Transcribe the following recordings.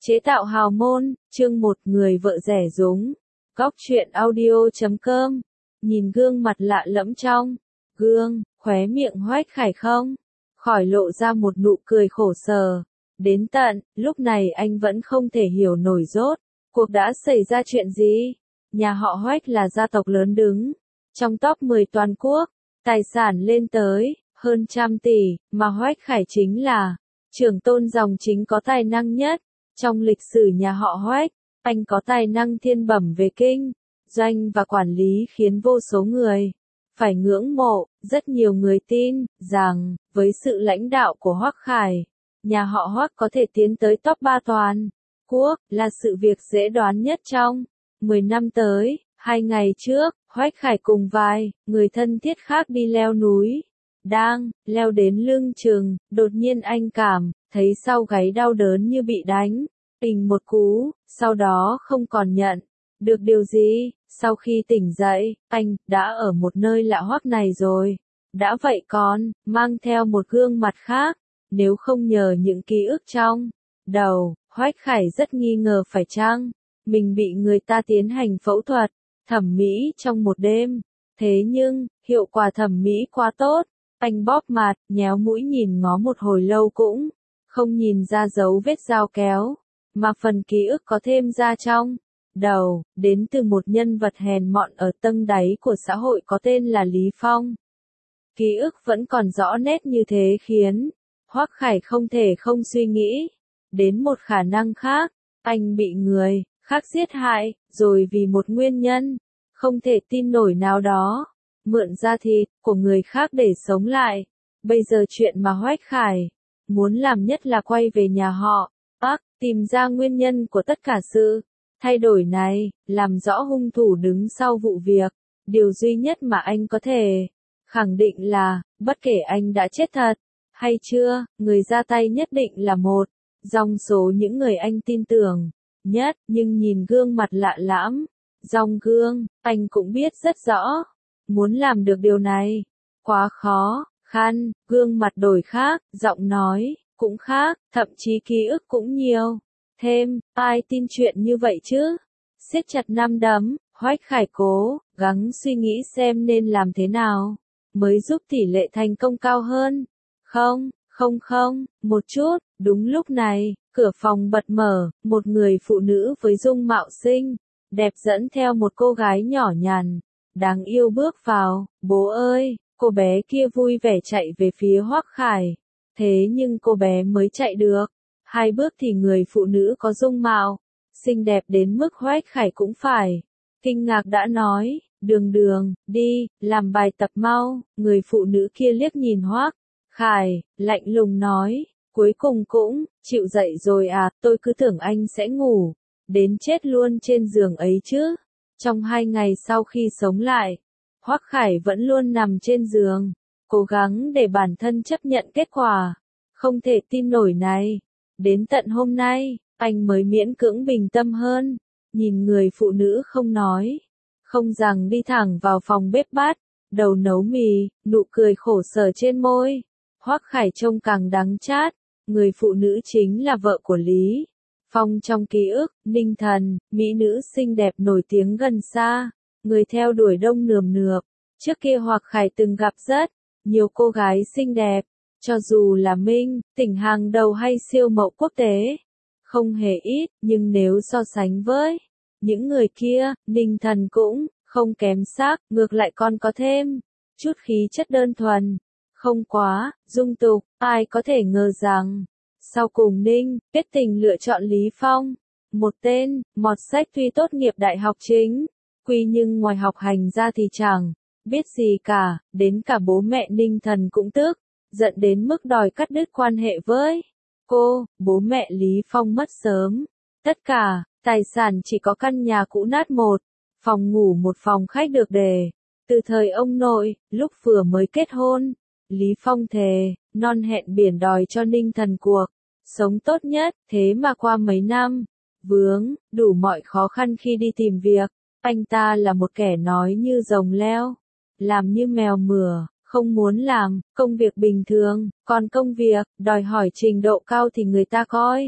Chế tạo hào môn, chương 1 người vợ rẻ rúng. Góc truyện audio.com. Nhìn gương mặt lạ lẫm trong gương, khóe miệng Hoách Khải không khỏi lộ ra một nụ cười khổ sở. Đến tận lúc này anh vẫn không thể hiểu nổi rốt cuộc đã xảy ra chuyện gì. Nhà họ Hoách là gia tộc lớn đứng trong top 10 toàn quốc, tài sản lên tới hơn 100 tỷ, mà Hoách Khải chính là trưởng tôn dòng chính có tài năng nhất trong lịch sử nhà họ Hoách. Anh có tài năng thiên bẩm về kinh doanh và quản lý khiến vô số người phải ngưỡng mộ. Rất nhiều người tin rằng với sự lãnh đạo của Hoách Khải, nhà họ Hoách có thể tiến tới top 3 toàn quốc là sự việc dễ đoán nhất trong 10 năm tới. 2 ngày trước, Hoách Khải cùng vài người thân thiết khác đi leo núi. Đang leo đến lưng chừng, đột nhiên anh cảm thấy sau gáy đau đớn như bị đánh bình một cú, sau đó không còn nhận được điều gì. Sau khi tỉnh dậy, anh đã ở một nơi lạ hoắc này rồi. Đã vậy còn mang theo một gương mặt khác. Nếu không nhờ những ký ức trong đầu, Hoách Khải rất nghi ngờ phải chăng mình bị người ta tiến hành phẫu thuật thẩm mỹ trong một đêm. Thế nhưng, hiệu quả thẩm mỹ quá tốt. Anh bóp mặt, nhéo mũi nhìn ngó một hồi lâu cũng không nhìn ra dấu vết dao kéo, mà phần ký ức có thêm ra trong đầu, đến từ một nhân vật hèn mọn ở tầng đáy của xã hội có tên là Lý Phong. Ký ức vẫn còn rõ nét như thế khiến Hoách Khải không thể không suy nghĩ đến một khả năng khác. Anh bị người khác giết hại, rồi vì một nguyên nhân không thể tin nổi nào đó, mượn da thịt của người khác để sống lại. Bây giờ chuyện mà Hoách Khải muốn làm nhất là quay về nhà họ Bắc, tìm ra nguyên nhân của tất cả sự thay đổi này, làm rõ hung thủ đứng sau vụ việc. Điều duy nhất mà anh có thể khẳng định là, bất kể anh đã chết thật hay chưa, người ra tay nhất định là một trong số những người anh tin tưởng nhất. Nhưng nhìn gương mặt lạ lẫm trong gương, anh cũng biết rất rõ, muốn làm được điều này quá khó khăn. Gương mặt đổi khác, giọng nói cũng khác, thậm chí ký ức cũng nhiều thêm. Ai tin chuyện như vậy chứ? Siết chặt nắm đấm, Hoách Khải cố gắng suy nghĩ xem nên làm thế nào mới giúp tỷ lệ thành công cao hơn. Một chút. Đúng lúc này, cửa phòng bật mở, một người phụ nữ với dung mạo xinh đẹp dẫn theo một cô gái nhỏ nhắn đáng yêu bước vào. Bố ơi! Cô bé kia vui vẻ chạy về phía Hoách Khải. Thế nhưng cô bé mới chạy được 2 bước thì người phụ nữ có dung mạo xinh đẹp đến mức Hoách Khải cũng phải kinh ngạc đã nói, Đường Đường, đi, làm bài tập mau. Người phụ nữ kia liếc nhìn Hoách Khải, lạnh lùng nói, cuối cùng cũng chịu dậy rồi à? Tôi cứ tưởng anh sẽ ngủ đến chết luôn trên giường ấy chứ. Trong 2 ngày sau khi sống lại, Hoách Khải vẫn luôn nằm trên giường, cố gắng để bản thân chấp nhận kết quả không thể tin nổi này. Đến tận hôm nay, anh mới miễn cưỡng bình tâm hơn, nhìn người phụ nữ không nói không rằng đi thẳng vào phòng bếp bắt đầu nấu mì, nụ cười khổ sở trên môi Hoách Khải trông càng đắng chát. Người phụ nữ chính là vợ của Lý Phong trong ký ức, Ninh Thần, mỹ nữ xinh đẹp nổi tiếng gần xa, người theo đuổi đông nườm nượp. Trước kia Hoách Khải từng gặp rất nhiều cô gái xinh đẹp, cho dù là minh tỉnh hàng đầu hay siêu mẫu quốc tế, không hề ít. Nhưng nếu so sánh với những người kia, Ninh Thần cũng không kém sắc, ngược lại còn có thêm chút khí chất đơn thuần, không quá dung tục. Ai có thể ngờ rằng sau cùng Ninh kết tình lựa chọn Lý Phong, một tên mọt sách tuy tốt nghiệp đại học chính quy nhưng ngoài học hành ra thì chẳng biết gì cả. Đến cả bố mẹ Ninh Thần cũng tức giận đến mức đòi cắt đứt quan hệ với cô. Bố mẹ Lý Phong mất sớm, tất cả tài sản chỉ có căn nhà cũ nát, một phòng ngủ một phòng khách được để từ thời ông nội. Lúc vừa mới kết hôn, Lý Phong thề non hẹn biển đòi cho Ninh Thần cuộc sống tốt nhất. Thế mà qua mấy năm vướng đủ mọi khó khăn khi đi tìm việc, anh ta là một kẻ nói như rồng leo, làm như mèo mửa, không muốn làm công việc bình thường. Còn công việc đòi hỏi trình độ cao thì người ta coi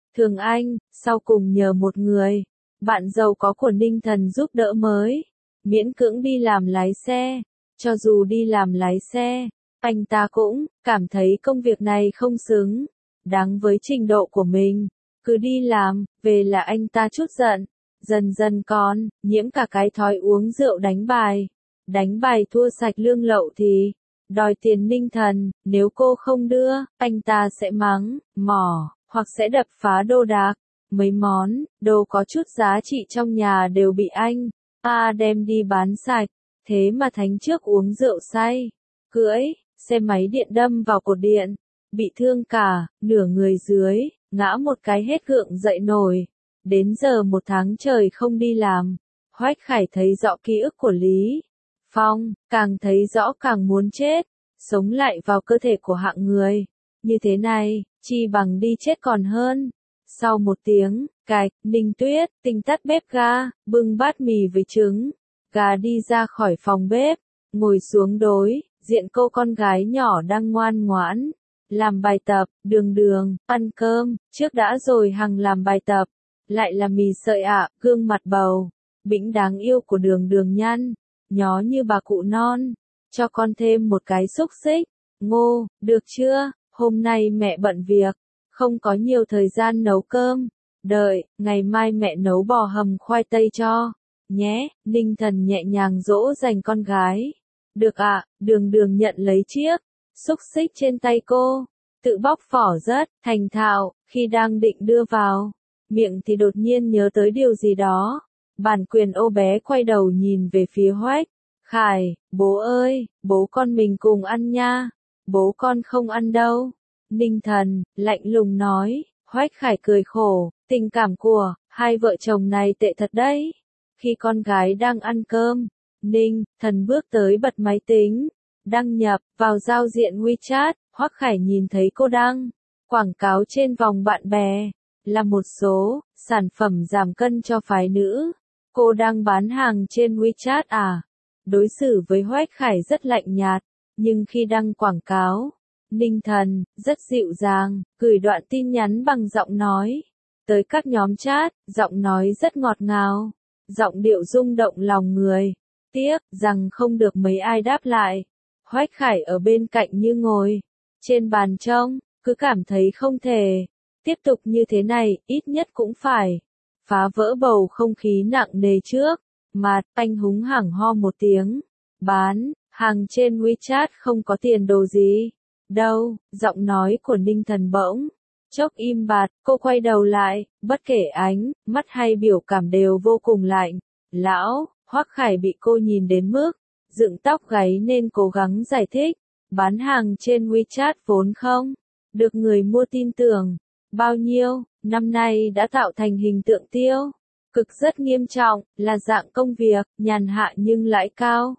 Thường Anh, sau cùng nhờ một người, bạn giàu có của Ninh Thần giúp đỡ mới, miễn cưỡng đi làm lái xe. Cho dù đi làm lái xe, anh ta cũng cảm thấy công việc này không xứng đáng với trình độ của mình. Cứ đi làm, về là anh ta chút giận. Dần dần còn nhiễm cả cái thói uống rượu đánh bài. Đánh bài thua sạch lương lậu thì đòi tiền Ninh Thần, nếu cô không đưa, anh ta sẽ mắng, mỏ, hoặc sẽ đập phá đồ đạc. Mấy món đồ có chút giá trị trong nhà đều bị anh đem đi bán sạch. Thế mà Thánh trước uống rượu say, cưỡi xe máy điện đâm vào cột điện, bị thương cả nửa người dưới, ngã một cái hết gượng dậy nổi. Đến giờ 1 tháng trời không đi làm, Hoách Khải thấy rõ ký ức của Lý Phong, càng thấy rõ càng muốn chết, sống lại vào cơ thể của hạng người như thế này, chi bằng đi chết còn hơn. Sau 1 tiếng, cạch, Ninh Tuyết tinh tắt bếp ga, bưng bát mì với trứng gà đi ra khỏi phòng bếp, ngồi xuống đối diện cô con gái nhỏ đang ngoan ngoãn làm bài tập. Đường Đường, ăn cơm trước đã rồi hằng làm bài tập. Lại là mì sợi ạ. Gương mặt bầu bĩnh đáng yêu của Đường Đường nhăn nhó như bà cụ non. Cho con thêm một cái xúc xích. Ngô, được chưa? Hôm nay mẹ bận việc, không có nhiều thời gian nấu cơm. Đợi, ngày mai mẹ nấu bò hầm khoai tây cho nhé. Ninh Thần nhẹ nhàng dỗ dành con gái. Được ạ. Đường Đường nhận lấy chiếc xúc xích trên tay cô, tự bóc vỏ rất thành thạo. Khi đang định đưa vào miệng thì đột nhiên nhớ tới điều gì đó. Bản quyền ô bé quay đầu nhìn về phía Hoách Khải. Bố ơi, bố con mình cùng ăn nha. Bố con không ăn đâu. Ninh Thần lạnh lùng nói. Hoách Khải cười khổ, tình cảm của hai vợ chồng này tệ thật đấy. Khi con gái đang ăn cơm, Ninh Thần bước tới bật máy tính, đăng nhập vào giao diện WeChat. Hoắc Khải nhìn thấy cô đăng quảng cáo trên vòng bạn bè, là một số sản phẩm giảm cân cho phái nữ. Cô đang bán hàng trên WeChat à? Đối xử với Hoắc Khải rất lạnh nhạt, nhưng khi đăng quảng cáo, Ninh Thần rất dịu dàng, gửi đoạn tin nhắn bằng giọng nói tới các nhóm chat. Giọng nói rất ngọt ngào, giọng điệu rung động lòng người. Tiếc rằng không được mấy ai đáp lại. Hoách Khải ở bên cạnh như ngồi trên bàn trông, cứ cảm thấy không thể tiếp tục như thế này, ít nhất cũng phải phá vỡ bầu không khí nặng nề trước. Mà anh húng hẳng ho một tiếng. Bán hàng trên WeChat không có tiền đồ gì đâu. Giọng nói của Ninh Thần bỗng chốc im bặt. Cô quay đầu lại, bất kể ánh mắt hay biểu cảm đều vô cùng lạnh. Lão Hoắc Khải bị cô nhìn đến mức dựng tóc gáy nên cố gắng giải thích. Bán hàng trên WeChat vốn không được người mua tin tưởng bao nhiêu, năm nay đã tạo thành hình tượng tiêu cực rất nghiêm trọng, là dạng công việc nhàn hạ nhưng lãi cao.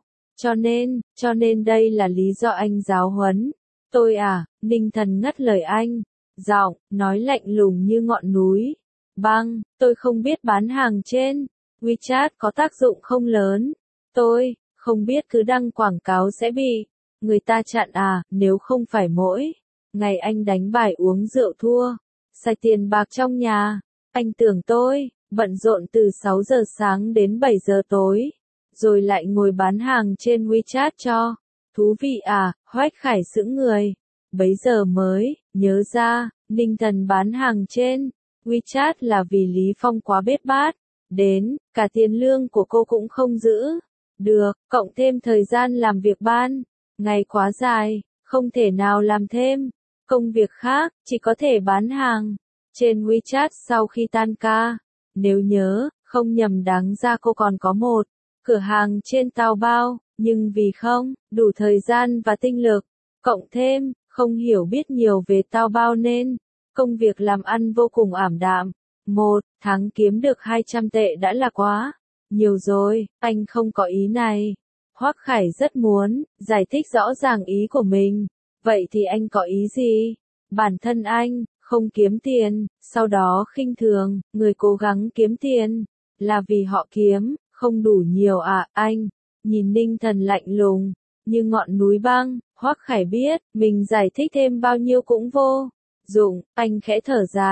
Cho nên đây là lý do anh giáo huấn tôi à? Ninh Thần ngắt lời anh, giọng nói lạnh lùng như ngọn núi băng. Tôi không biết bán hàng trên WeChat có tác dụng không lớn. Tôi không biết cứ đăng quảng cáo sẽ bị người ta chặn à? Nếu không phải mỗi ngày anh đánh bài uống rượu thua, xài tiền bạc trong nhà, anh tưởng tôi bận rộn từ 6 giờ sáng đến 7 giờ tối, rồi lại ngồi bán hàng trên WeChat cho thú vị à? Hoách Khải sững người, bấy giờ mới nhớ ra, Ninh Thần bán hàng trên WeChat là vì Lý Phong quá bết bát, đến cả tiền lương của cô cũng không giữ được, cộng thêm thời gian làm việc ban ngày quá dài, không thể nào làm thêm công việc khác, chỉ có thể bán hàng trên WeChat sau khi tan ca. Nếu nhớ không nhầm, đáng ra cô còn có một cửa hàng trên Taobao, nhưng vì không đủ thời gian và tinh lực, cộng thêm không hiểu biết nhiều về Taobao nên công việc làm ăn vô cùng ảm đạm. 1 tháng kiếm được 200 tệ đã là quá nhiều rồi. Anh không có ý này. Hoắc Khải rất muốn giải thích rõ ràng ý của mình. Vậy thì anh có ý gì? Bản thân anh không kiếm tiền, sau đó khinh thường người cố gắng kiếm tiền, là vì họ kiếm không đủ nhiều à? Anh nhìn Ninh Thần lạnh lùng như ngọn núi băng. Hoắc Khải biết mình giải thích thêm bao nhiêu cũng vô dụng, anh khẽ thở dài,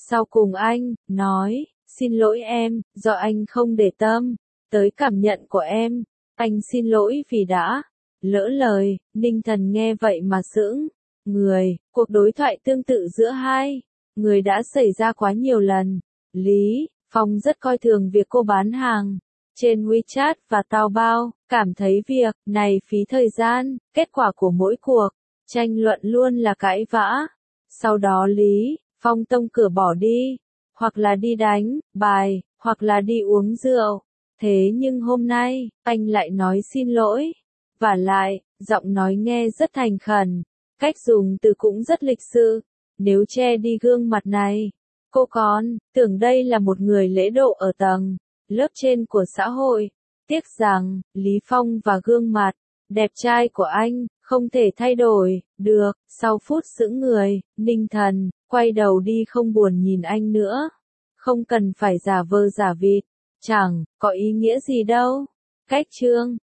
Sau cùng anh, nói, xin lỗi em, do anh không để tâm, tới cảm nhận của em, anh xin lỗi vì đã, lỡ lời, Ninh Thần nghe vậy mà sững, người, cuộc đối thoại tương tự giữa hai người đã xảy ra quá nhiều lần. Lý Phong rất coi thường việc cô bán hàng trên WeChat và Taobao, cảm thấy việc này phí thời gian, kết quả của mỗi cuộc tranh luận luôn là cãi vã. Sau đó Lý Phong tông cửa bỏ đi, hoặc là đi đánh bài, hoặc là đi uống rượu. Thế nhưng hôm nay, anh lại nói xin lỗi. Vả lại, giọng nói nghe rất thành khẩn, cách dùng từ cũng rất lịch sự. Nếu che đi gương mặt này, cô còn tưởng đây là một người lễ độ ở tầng lớp trên của xã hội. Tiếc rằng, Lý Phong và gương mặt đẹp trai của anh không thể thay đổi được. Sau phút sững người, Ninh Thần quay đầu đi không buồn nhìn anh nữa. Không cần phải giả vờ giả vịt, chẳng có ý nghĩa gì đâu. Cách chương